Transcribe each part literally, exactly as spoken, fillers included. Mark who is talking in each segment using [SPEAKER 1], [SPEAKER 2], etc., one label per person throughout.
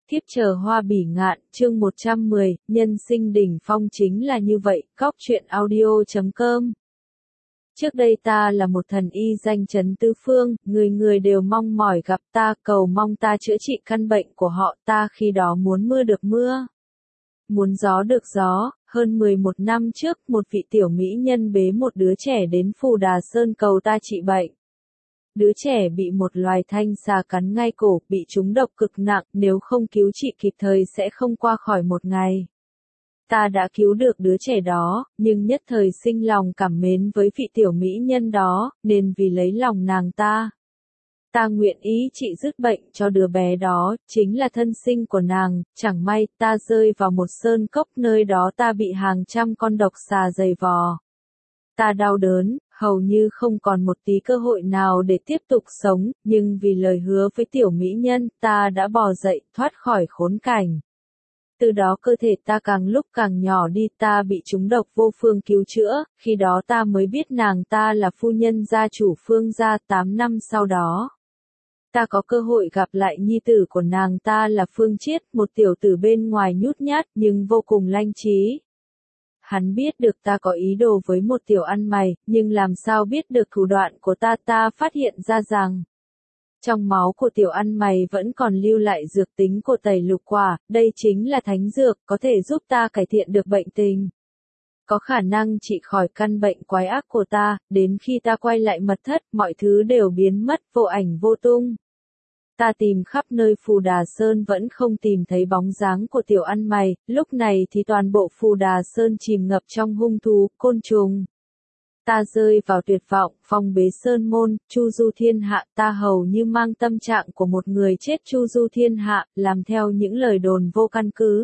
[SPEAKER 1] Thiếp chờ hoa bỉ ngạn, chương một trăm mười, nhân sinh đỉnh phong chính là như vậy, góc truyện audio chấm com. Trước đây ta là một thần y danh chấn tứ phương, người người đều mong mỏi gặp ta, cầu mong ta chữa trị căn bệnh của họ, ta khi đó muốn mưa được mưa, muốn gió được gió. Hơn mười một năm trước, một vị tiểu mỹ nhân bế một đứa trẻ đến Phù Đà Sơn cầu ta trị bệnh. Đứa trẻ bị một loài thanh xà cắn ngay cổ, bị trúng độc cực nặng, nếu không cứu trị kịp thời sẽ không qua khỏi một ngày. Ta đã cứu được đứa trẻ đó, nhưng nhất thời sinh lòng cảm mến với vị tiểu mỹ nhân đó, nên vì lấy lòng nàng ta, ta nguyện ý trị dứt bệnh cho đứa bé đó, chính là thân sinh của nàng. Chẳng may ta rơi vào một sơn cốc, nơi đó ta bị hàng trăm con độc xà giày vò. Ta đau đớn, hầu như không còn một tí cơ hội nào để tiếp tục sống, nhưng vì lời hứa với tiểu mỹ nhân, ta đã bò dậy, thoát khỏi khốn cảnh. Từ đó cơ thể ta càng lúc càng nhỏ đi, ta bị trúng độc vô phương cứu chữa, khi đó ta mới biết nàng ta là phu nhân gia chủ Phương gia. Tám năm sau đó, ta có cơ hội gặp lại nhi tử của nàng ta là Phương Chiết, một tiểu tử bên ngoài nhút nhát nhưng vô cùng lanh trí. Hắn biết được ta có ý đồ với một tiểu ăn mày, nhưng làm sao biết được thủ đoạn của ta. Ta phát hiện ra rằng, trong máu của tiểu ăn mày vẫn còn lưu lại dược tính của tẩy lục quả, đây chính là thánh dược, có thể giúp ta cải thiện được bệnh tình. Có khả năng trị khỏi căn bệnh quái ác của ta, đến khi ta quay lại mật thất, mọi thứ đều biến mất, vô ảnh vô tung. Ta tìm khắp nơi Phù Đà Sơn vẫn không tìm thấy bóng dáng của tiểu ăn mày, lúc này thì toàn bộ Phù Đà Sơn chìm ngập trong hung thú, côn trùng. Ta rơi vào tuyệt vọng, phong bế sơn môn, chu du thiên hạ, ta hầu như mang tâm trạng của một người chết chu du thiên hạ, làm theo những lời đồn vô căn cứ.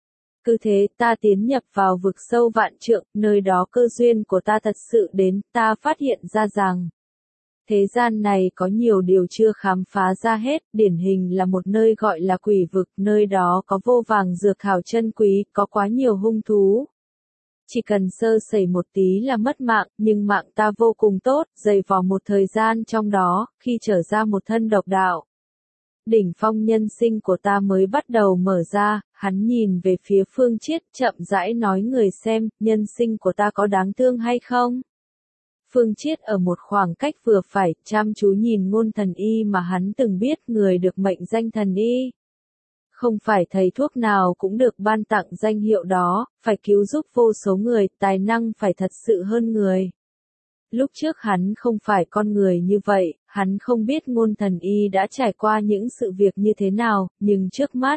[SPEAKER 1] Cứ thế ta tiến nhập vào vực sâu vạn trượng, nơi đó cơ duyên của ta thật sự đến, ta phát hiện ra rằng thế gian này có nhiều điều chưa khám phá ra hết, điển hình là một nơi gọi là quỷ vực, nơi đó có vô vàng dược hào chân quý, có quá nhiều hung thú. Chỉ cần sơ sẩy một tí là mất mạng, nhưng mạng ta vô cùng tốt, dày vò một thời gian trong đó, khi trở ra một thân độc đạo. Đỉnh phong nhân sinh của ta mới bắt đầu mở ra, hắn nhìn về phía Phương Chiết, chậm rãi nói người xem, nhân sinh của ta có đáng thương hay không? Phương Chiết ở một khoảng cách vừa phải, chăm chú nhìn Ngôn Thần Y mà hắn từng biết, người được mệnh danh thần y. Không phải thầy thuốc nào cũng được ban tặng danh hiệu đó, phải cứu giúp vô số người, tài năng phải thật sự hơn người. Lúc trước hắn không phải con người như vậy, hắn không biết Ngôn Thần Y đã trải qua những sự việc như thế nào, nhưng trước mắt,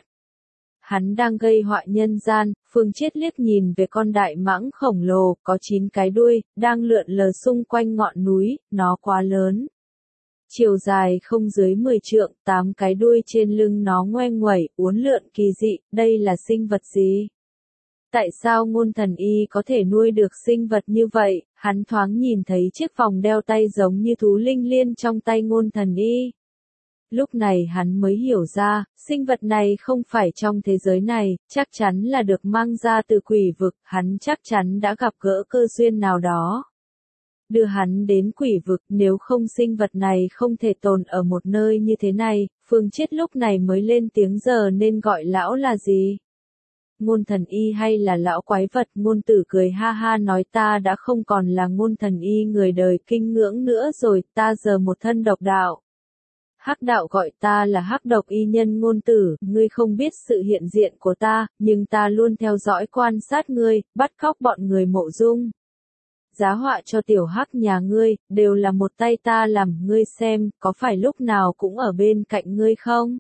[SPEAKER 1] hắn đang gây họa nhân gian. Phương Chiết liếc nhìn về con đại mãng khổng lồ, có chín cái đuôi, đang lượn lờ xung quanh ngọn núi, nó quá lớn. Chiều dài không dưới mười trượng, tám cái đuôi trên lưng nó ngoe nguẩy, uốn lượn kỳ dị, đây là sinh vật gì? Tại sao Ngôn Thần Y có thể nuôi được sinh vật như vậy? Hắn thoáng nhìn thấy chiếc vòng đeo tay giống như thú linh liên trong tay Ngôn Thần Y. Lúc này hắn mới hiểu ra, sinh vật này không phải trong thế giới này, chắc chắn là được mang ra từ quỷ vực, hắn chắc chắn đã gặp gỡ cơ duyên nào đó đưa hắn đến quỷ vực, nếu không sinh vật này không thể tồn ở một nơi như thế này. Phương Chiết lúc này mới lên tiếng, giờ nên gọi lão là gì? Ngôn Thần Y hay là lão quái vật? Ngôn Tử cười ha ha nói, ta đã không còn là Ngôn Thần Y người đời kinh ngưỡng nữa rồi, ta giờ một thân độc đạo. Hắc đạo gọi ta là Hắc độc y nhân. Ngôn Tử, ngươi không biết sự hiện diện của ta, nhưng ta luôn theo dõi quan sát ngươi, bắt cóc bọn người Mộ Dung, giá họa cho tiểu Hắc nhà ngươi, đều là một tay ta làm, ngươi xem, có phải lúc nào cũng ở bên cạnh ngươi không?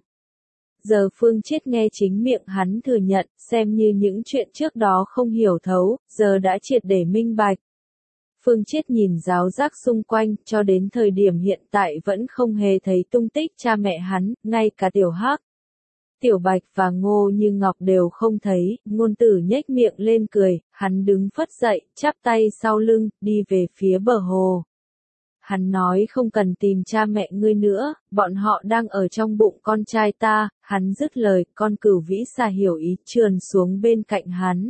[SPEAKER 1] Giờ Phương Chiết nghe chính miệng hắn thừa nhận, xem như những chuyện trước đó không hiểu thấu, giờ đã triệt để minh bạch. Phương Chiết nhìn ráo rác xung quanh, cho đến thời điểm hiện tại vẫn không hề thấy tung tích cha mẹ hắn, ngay cả tiểu Hắc, Tiểu Bạch và Ngô Như Ngọc đều không thấy. Ngôn Tử nhếch miệng lên cười, hắn đứng phất dậy, chắp tay sau lưng, đi về phía bờ hồ. Hắn nói không cần tìm cha mẹ ngươi nữa, bọn họ đang ở trong bụng con trai ta. Hắn dứt lời, con cửu vĩ xà hiểu ý, trườn xuống bên cạnh hắn.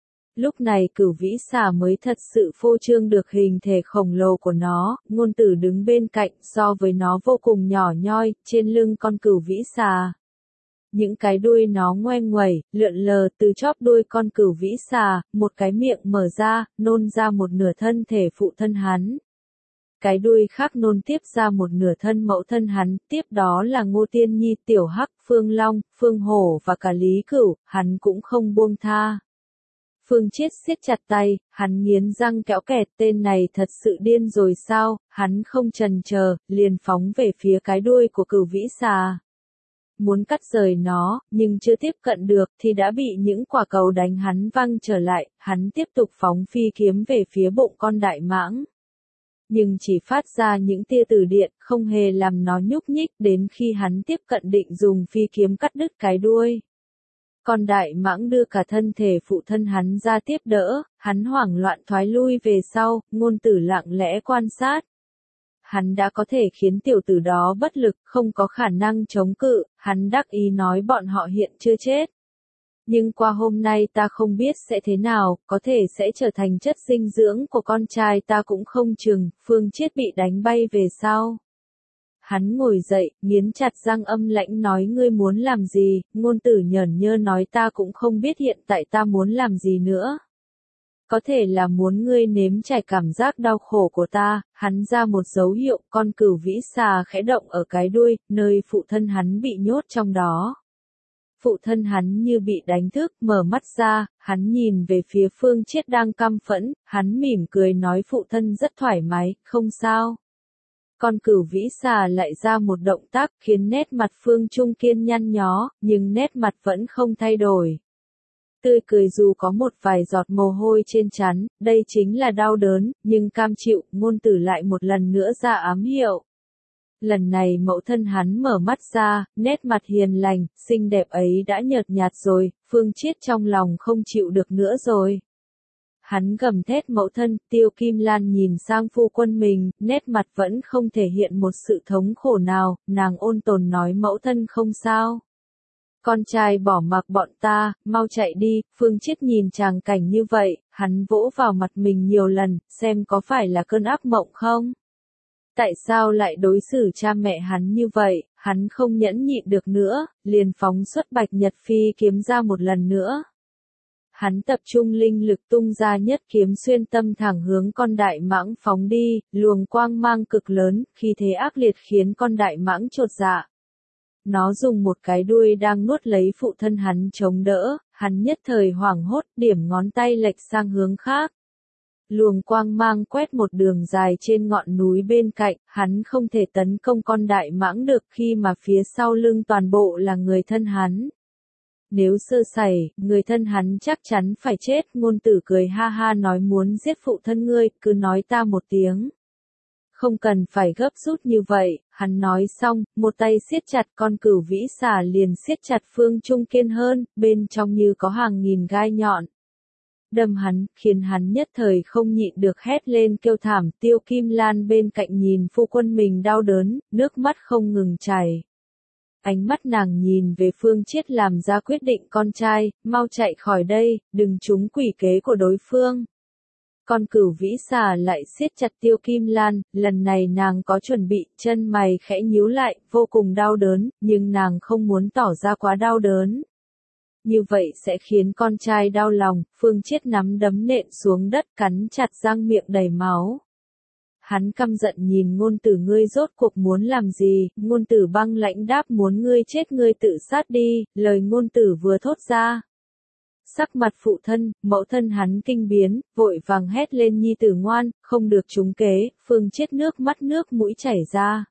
[SPEAKER 1] Lúc này cửu vĩ xà mới thật sự phô trương được hình thể khổng lồ của nó. Ngôn Tử đứng bên cạnh, so với nó vô cùng nhỏ nhoi, trên lưng con cửu vĩ xà những cái đuôi nó ngoe nguẩy, lượn lờ từ chóp đuôi con cừu vĩ xà, một cái miệng mở ra, nôn ra một nửa thân thể phụ thân hắn. Cái đuôi khác nôn tiếp ra một nửa thân mẫu thân hắn, tiếp đó là Ngô Tiên Nhi, Tiểu Hắc, Phương Long, Phương Hổ và cả Lý Cửu, hắn cũng không buông tha. Phương Chiết siết chặt tay, hắn nghiến răng kéo kẹt, tên này thật sự điên rồi sao, hắn không chần chờ, liền phóng về phía cái đuôi của cừu vĩ xà. Muốn cắt rời nó, nhưng chưa tiếp cận được thì đã bị những quả cầu đánh hắn văng trở lại, hắn tiếp tục phóng phi kiếm về phía bụng con đại mãng. Nhưng chỉ phát ra những tia từ điện, không hề làm nó nhúc nhích, đến khi hắn tiếp cận định dùng phi kiếm cắt đứt cái đuôi. Con đại mãng đưa cả thân thể phụ thân hắn ra tiếp đỡ, hắn hoảng loạn thoái lui về sau, Ngôn Tử lặng lẽ quan sát. Hắn đã có thể khiến tiểu tử đó bất lực, không có khả năng chống cự, hắn đắc ý nói bọn họ hiện chưa chết. Nhưng qua hôm nay ta không biết sẽ thế nào, có thể sẽ trở thành chất dinh dưỡng của con trai ta cũng không chừng, Phương Chiết bị đánh bay về sau. Hắn ngồi dậy, nghiến chặt răng âm lãnh nói ngươi muốn làm gì, Ngôn Tử nhởn nhơ nói ta cũng không biết hiện tại ta muốn làm gì nữa. Có thể là muốn ngươi nếm trải cảm giác đau khổ của ta, hắn ra một dấu hiệu, con cừu vĩ xà khẽ động ở cái đuôi, nơi phụ thân hắn bị nhốt trong đó. Phụ thân hắn như bị đánh thức, mở mắt ra, hắn nhìn về phía Phương Chiết đang căm phẫn, hắn mỉm cười nói phụ thân rất thoải mái, không sao. Con cừu vĩ xà lại ra một động tác khiến nét mặt Phương Trung Kiên nhăn nhó, nhưng nét mặt vẫn không thay đổi. Tươi cười dù có một vài giọt mồ hôi trên trán, đây chính là đau đớn, nhưng cam chịu, Ngôn Tử lại một lần nữa ra ám hiệu. Lần này mẫu thân hắn mở mắt ra, nét mặt hiền lành, xinh đẹp ấy đã nhợt nhạt rồi, Phương Chiết trong lòng không chịu được nữa rồi. Hắn gầm thét mẫu thân, Tiêu Kim Lan nhìn sang phu quân mình, nét mặt vẫn không thể hiện một sự thống khổ nào, nàng ôn tồn nói mẫu thân không sao. Con trai bỏ mặc bọn ta, mau chạy đi, Phương Chiết nhìn tràng cảnh như vậy, hắn vỗ vào mặt mình nhiều lần, xem có phải là cơn ác mộng không? Tại sao lại đối xử cha mẹ hắn như vậy, hắn không nhẫn nhịn được nữa, liền phóng xuất Bạch Nhật Phi kiếm ra một lần nữa. Hắn tập trung linh lực tung ra nhất kiếm xuyên tâm thẳng hướng con đại mãng phóng đi, luồng quang mang cực lớn, khí thế ác liệt khiến con đại mãng chột dạ. Nó dùng một cái đuôi đang nuốt lấy phụ thân hắn chống đỡ, hắn nhất thời hoảng hốt, điểm ngón tay lệch sang hướng khác. Luồng quang mang quét một đường dài trên ngọn núi bên cạnh, hắn không thể tấn công con đại mãng được khi mà phía sau lưng toàn bộ là người thân hắn. Nếu sơ sẩy, người thân hắn chắc chắn phải chết, Ngôn Tử cười ha ha nói muốn giết phụ thân ngươi, cứ nói ta một tiếng. Không cần phải gấp rút như vậy, hắn nói xong, một tay siết chặt con cừu vĩ xà liền siết chặt Phương Trung Kiên hơn, bên trong như có hàng nghìn gai nhọn. Đâm hắn, khiến hắn nhất thời không nhịn được hét lên kêu thảm, Tiêu Kim Lan bên cạnh nhìn phu quân mình đau đớn, nước mắt không ngừng chảy. Ánh mắt nàng nhìn về Phương Chiết làm ra quyết định con trai, mau chạy khỏi đây, đừng trúng quỷ kế của đối phương. Con cừu vĩ xà lại siết chặt Tiêu Kim Lan, lần này nàng có chuẩn bị, chân mày khẽ nhíu lại, vô cùng đau đớn, nhưng nàng không muốn tỏ ra quá đau đớn. Như vậy sẽ khiến con trai đau lòng, Phương Chiết nắm đấm nện xuống đất cắn chặt răng miệng đầy máu. Hắn căm giận nhìn Ngôn Tử ngươi rốt cuộc muốn làm gì, Ngôn Tử băng lãnh đáp muốn ngươi chết ngươi tự sát đi, lời Ngôn Tử vừa thốt ra. Sắc mặt phụ thân, mẫu thân hắn kinh biến, vội vàng hét lên nhi tử ngoan, không được trúng kế, Phương Chiết nước mắt nước mũi chảy ra.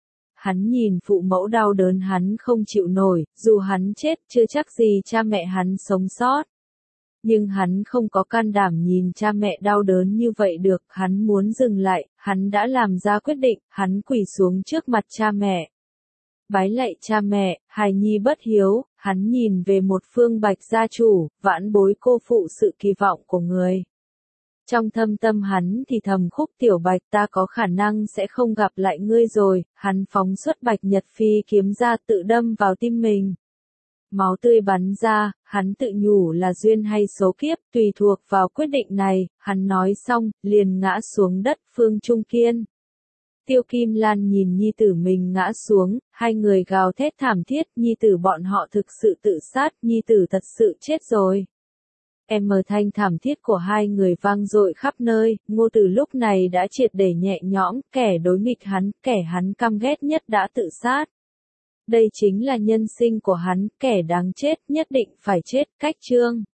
[SPEAKER 1] Hắn nhìn phụ mẫu đau đớn hắn không chịu nổi, dù hắn chết chưa chắc gì cha mẹ hắn sống sót. Nhưng hắn không có can đảm nhìn cha mẹ đau đớn như vậy được, hắn muốn dừng lại, hắn đã làm ra quyết định, hắn quỳ xuống trước mặt cha mẹ. Bái lạy cha mẹ, hài nhi bất hiếu, hắn nhìn về một Phương Bạch gia chủ, vãn bối cô phụ sự kỳ vọng của người. Trong thâm tâm hắn thì thầm khúc tiểu Bạch ta có khả năng sẽ không gặp lại ngươi rồi, hắn phóng xuất Bạch Nhật Phi kiếm ra tự đâm vào tim mình. Máu tươi bắn ra, hắn tự nhủ là duyên hay số kiếp, tùy thuộc vào quyết định này, hắn nói xong, liền ngã xuống đất Phương Trung Kiên. Tiêu Kim Lan nhìn nhi tử mình ngã xuống, hai người gào thét thảm thiết, nhi tử bọn họ thực sự tự sát, nhi tử thật sự chết rồi. Em mờ thanh thảm thiết của hai người vang dội khắp nơi, Ngô Tử lúc này đã triệt để nhẹ nhõm, kẻ đối nghịch hắn, kẻ hắn căm ghét nhất đã tự sát. Đây chính là nhân sinh của hắn, kẻ đáng chết nhất định phải chết, cách chương.